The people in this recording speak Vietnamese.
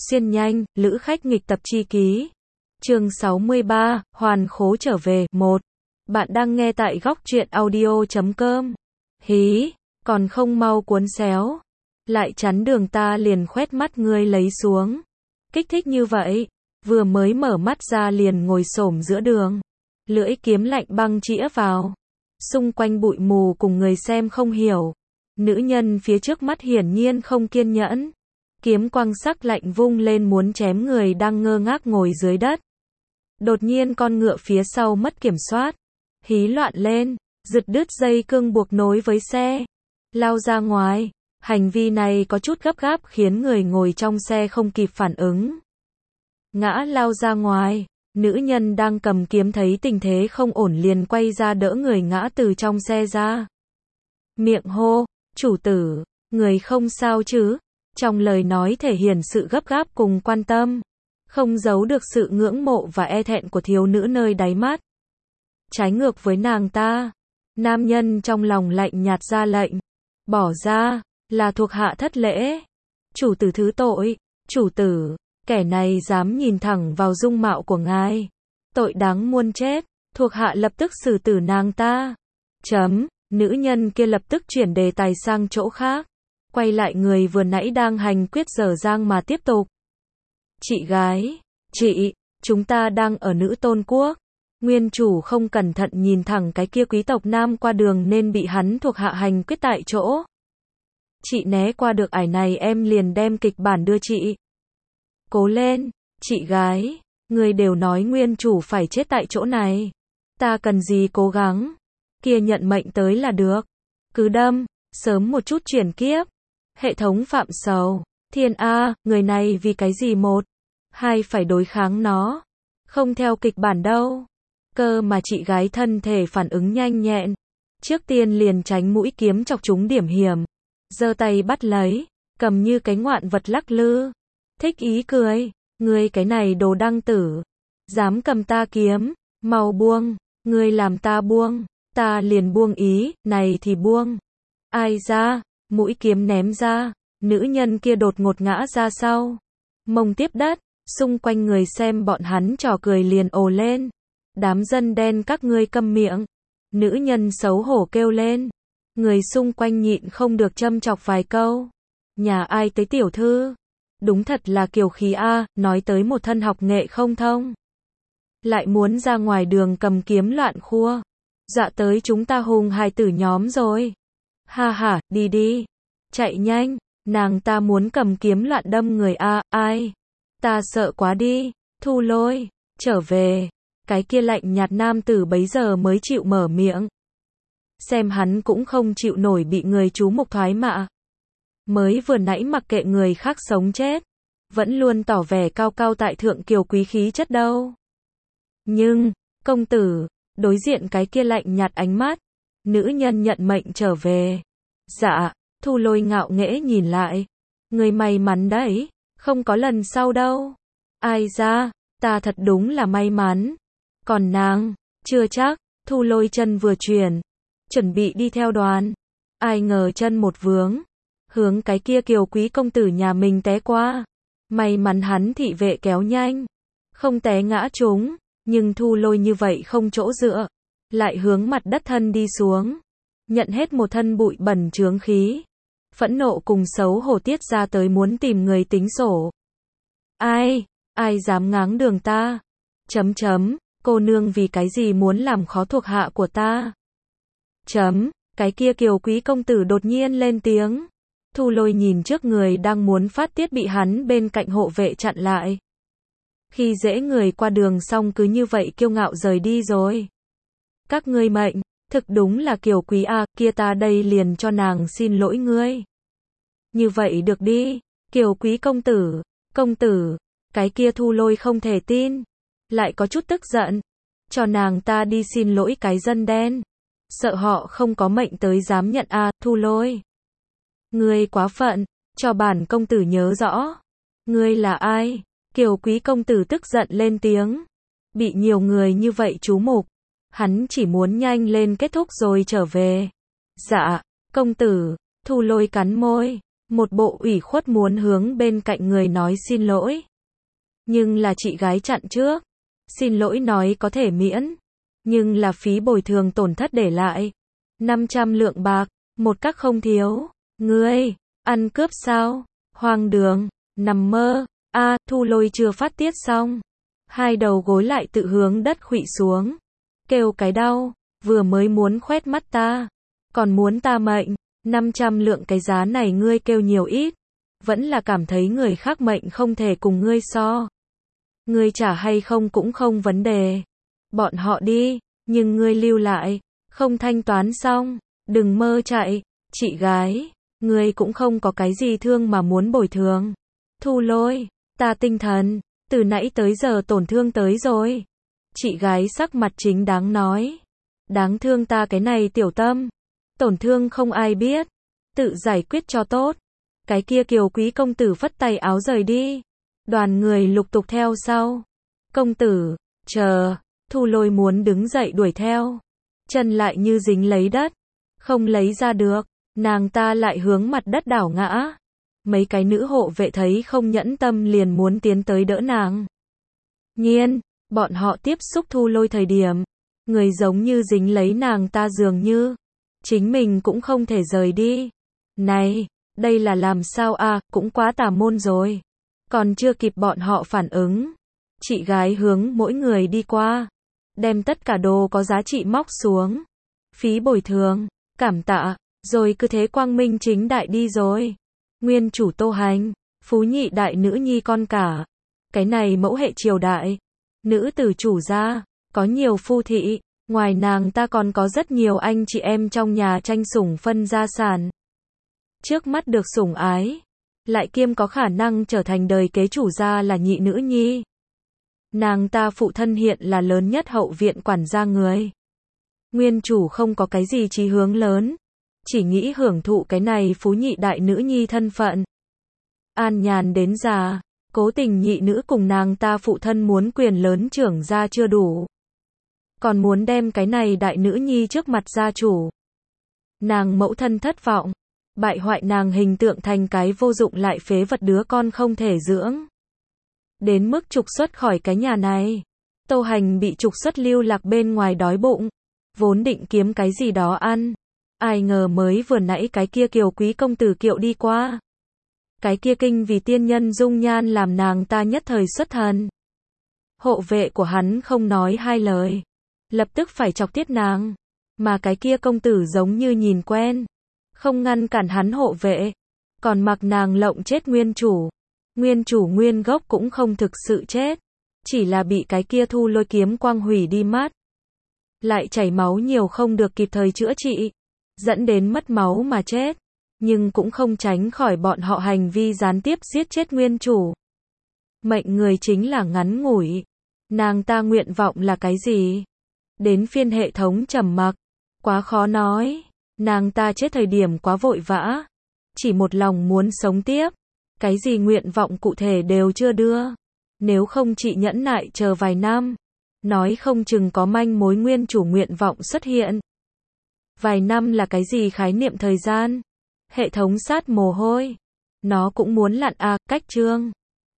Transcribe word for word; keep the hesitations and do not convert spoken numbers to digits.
Xuyên nhanh, lữ khách nghịch tập chi ký. Chương sáu mươi ba, hoàn khố trở về. một. Bạn đang nghe tại góc truyện audio chấm com. Hí, còn không mau cuốn xéo. Lại chắn đường ta liền khoét mắt ngươi lấy xuống. Kích thích như vậy, vừa mới mở mắt ra liền ngồi xổm giữa đường. Lưỡi kiếm lạnh băng chĩa vào. Xung quanh bụi mù cùng người xem không hiểu. Nữ nhân phía trước mắt hiển nhiên không kiên nhẫn. Kiếm quang sắc lạnh vung lên muốn chém người đang ngơ ngác ngồi dưới đất. Đột nhiên con ngựa phía sau mất kiểm soát. Hí loạn lên, giật đứt dây cương buộc nối với xe. Lao ra ngoài. Hành vi này có chút gấp gáp khiến người ngồi trong xe không kịp phản ứng. Ngã lao ra ngoài. Nữ nhân đang cầm kiếm thấy tình thế không ổn liền quay ra đỡ người ngã từ trong xe ra. Miệng hô, chủ tử, người không sao chứ? Trong lời nói thể hiện sự gấp gáp cùng quan tâm. Không giấu được sự ngưỡng mộ và e thẹn của thiếu nữ nơi đáy mắt. Trái ngược với nàng ta, nam nhân trong lòng lạnh nhạt ra lệnh. Bỏ ra, là thuộc hạ thất lễ. Chủ tử thứ tội, chủ tử, kẻ này dám nhìn thẳng vào dung mạo của ngài. Tội đáng muôn chết, thuộc hạ lập tức xử tử nàng ta. Chấm, nữ nhân kia lập tức chuyển đề tài sang chỗ khác. Quay lại người vừa nãy đang hành quyết dở dang mà tiếp tục. Chị gái, chị, chúng ta đang ở Nữ Tôn Quốc. Nguyên chủ không cẩn thận nhìn thẳng cái kia quý tộc nam qua đường nên bị hắn thuộc hạ hành quyết tại chỗ. Chị né qua được ải này em liền đem kịch bản đưa chị. Cố lên, chị gái, người đều nói nguyên chủ phải chết tại chỗ này. Ta cần gì cố gắng, kia nhận mệnh tới là được. Cứ đâm, sớm một chút chuyển kiếp. Hệ thống phạm sầu, thiên A, người này vì cái gì một, hai phải đối kháng nó. Không theo kịch bản đâu. Cơ mà chị gái thân thể phản ứng nhanh nhẹn. Trước tiên liền tránh mũi kiếm chọc trúng điểm hiểm. Giơ tay bắt lấy, cầm như cái ngoạn vật lắc lư. Thích ý cười, ngươi cái này đồ đăng tử. Dám cầm ta kiếm, mau buông, ngươi làm ta buông, ta liền buông ý, này thì buông. Ai ra, mũi kiếm ném ra, nữ nhân kia đột ngột ngã ra sau. Mông tiếp đất, xung quanh người xem bọn hắn trò cười liền ồ lên. Đám dân đen các ngươi câm miệng. Nữ nhân xấu hổ kêu lên. Người xung quanh nhịn không được châm chọc vài câu. Nhà ai tới tiểu thư? Đúng thật là kiều khí a, nói tới một thân học nghệ không thông. Lại muốn ra ngoài đường cầm kiếm loạn khua. Dọa tới chúng ta hùng hài tử nhóm rồi. Ha ha, đi đi. Chạy nhanh, nàng ta muốn cầm kiếm loạn đâm người a, ai? Ta sợ quá đi. Thu Lôi, trở về. Cái kia lạnh nhạt nam tử bấy giờ mới chịu mở miệng. Xem hắn cũng không chịu nổi bị người chú mục thoái mạ. Mới vừa nãy mặc kệ người khác sống chết, vẫn luôn tỏ vẻ cao cao tại thượng kiều quý khí chất đâu. Nhưng, công tử, đối diện cái kia lạnh nhạt ánh mắt, nữ nhân nhận mệnh trở về. Dạ, Thu Lôi ngạo nghễ nhìn lại. Người may mắn đấy, không có lần sau đâu. Ai ra, ta thật đúng là may mắn. Còn nàng, chưa chắc. Thu Lôi chân vừa chuyển, chuẩn bị đi theo đoàn. Ai ngờ chân một vướng, hướng cái kia kiều quý công tử nhà mình té qua. May mắn hắn thị vệ kéo nhanh, không té ngã trúng, nhưng Thu Lôi như vậy không chỗ dựa, lại hướng mặt đất thân đi xuống, nhận hết một thân bụi bẩn chướng khí. Phẫn nộ cùng xấu hổ tiết ra tới muốn tìm người tính sổ. Ai, ai dám ngáng đường ta? Chấm chấm, cô nương vì cái gì muốn làm khó thuộc hạ của ta? Chấm, cái kia kiều quý công tử đột nhiên lên tiếng. Thu Lôi nhìn trước người đang muốn phát tiết bị hắn bên cạnh hộ vệ chặn lại. Khi dễ người qua đường xong cứ như vậy kiêu ngạo rời đi rồi. Các ngươi mệnh, thực đúng là kiều quý a, kia ta đây liền cho nàng xin lỗi ngươi. Như vậy được đi, kiều quý công tử, công tử, cái kia Thu Lôi không thể tin. Lại có chút tức giận. Cho nàng ta đi xin lỗi cái dân đen. Sợ họ không có mệnh tới dám nhận a, Thu Lôi. Ngươi quá phận, cho bản công tử nhớ rõ. Ngươi là ai? Kiều quý công tử tức giận lên tiếng. Bị nhiều người như vậy chú mục. Hắn chỉ muốn nhanh lên kết thúc rồi trở về. Dạ, công tử, Thu Lôi cắn môi. một bộ ủy khuất muốn hướng bên cạnh người nói xin lỗi. Nhưng là chị gái chặn trước. Xin lỗi nói có thể miễn, nhưng là phí bồi thường tổn thất để lại. năm trăm lượng bạc, một các không thiếu. Ngươi, ăn cướp sao? Hoang đường, nằm mơ. A, Thu Lôi chưa phát tiết xong. Hai đầu gối lại tự hướng đất khuỵu xuống. Kêu cái đau, vừa mới muốn khoét mắt ta. Còn muốn ta mệnh, năm trăm lượng cái giá này ngươi kêu nhiều ít. Vẫn là cảm thấy người khác mệnh không thể cùng ngươi so. Ngươi trả hay không cũng không vấn đề. Bọn họ đi, nhưng ngươi lưu lại, không thanh toán xong, đừng mơ chạy. Chị gái, ngươi cũng không có cái gì thương mà muốn bồi thường. Thu Lôi, ta tinh thần, từ nãy tới giờ tổn thương tới rồi. Chị gái sắc mặt chính đáng nói. Đáng thương ta cái này tiểu tâm. Tổn thương không ai biết. Tự giải quyết cho tốt. Cái kia Kiều quý công tử phất tay áo rời đi. Đoàn người lục tục theo sau. Công tử, chờ. Thu Lôi muốn đứng dậy đuổi theo. Chân lại như dính lấy đất. Không lấy ra được. Nàng ta lại hướng mặt đất đảo ngã. Mấy cái nữ hộ vệ thấy không nhẫn tâm liền muốn tiến tới đỡ nàng. Nhiên, bọn họ tiếp xúc Thu Lôi thời điểm. Người giống như dính lấy nàng ta dường như. Chính mình cũng không thể rời đi. Này, đây là làm sao à, cũng quá tà môn rồi. Còn chưa kịp bọn họ phản ứng. Chị gái hướng mỗi người đi qua. Đem tất cả đồ có giá trị móc xuống. Phí bồi thường, cảm tạ, rồi cứ thế quang minh chính đại đi rồi. Nguyên chủ Tô Hành, phú nhị đại nữ nhi con cả. Cái này mẫu hệ triều đại. Nữ tử chủ gia, có nhiều phu thị. Ngoài nàng ta còn có rất nhiều anh chị em trong nhà tranh sủng phân gia sản. Trước mắt được sủng ái. Lại kiêm có khả năng trở thành đời kế chủ gia là nhị nữ nhi. Nàng ta phụ thân hiện là lớn nhất hậu viện quản gia người. Nguyên chủ không có cái gì chí hướng lớn. Chỉ nghĩ hưởng thụ cái này phú nhị đại nữ nhi thân phận. An nhàn đến già. Cố tình nhị nữ cùng nàng ta phụ thân muốn quyền lớn trưởng gia chưa đủ. Còn muốn đem cái này đại nữ nhi trước mặt gia chủ. Nàng mẫu thân thất vọng. Bại hoại nàng hình tượng thành cái vô dụng lại phế vật đứa con không thể dưỡng. Đến mức trục xuất khỏi cái nhà này. Tô Hành bị trục xuất lưu lạc bên ngoài đói bụng. Vốn định kiếm cái gì đó ăn. Ai ngờ mới vừa nãy cái kia Kiều quý công tử kiệu đi qua. Cái kia kinh vì tiên nhân dung nhan làm nàng ta nhất thời xuất thần. Hộ vệ của hắn không nói hai lời. Lập tức phải chọc tiết nàng. Mà cái kia công tử giống như nhìn quen. Không ngăn cản hắn hộ vệ. Còn mặc nàng lộng chết nguyên chủ. Nguyên chủ nguyên gốc cũng không thực sự chết. Chỉ là bị cái kia Thu Lôi kiếm quang hủy đi mắt. Lại chảy máu nhiều không được kịp thời chữa trị. Dẫn đến mất máu mà chết. Nhưng cũng không tránh khỏi bọn họ hành vi gián tiếp giết chết nguyên chủ. Mệnh người chính là ngắn ngủi. Nàng ta nguyện vọng là cái gì? Đến phiên hệ thống trầm mặc. Quá khó nói. Nàng ta chết thời điểm quá vội vã. Chỉ một lòng muốn sống tiếp. Cái gì nguyện vọng cụ thể đều chưa đưa. Nếu không chị nhẫn nại chờ vài năm. Nói không chừng có manh mối nguyên chủ nguyện vọng xuất hiện. Vài năm là cái gì khái niệm thời gian? Hệ thống sát mồ hôi. Nó cũng muốn lặn à, cách chương.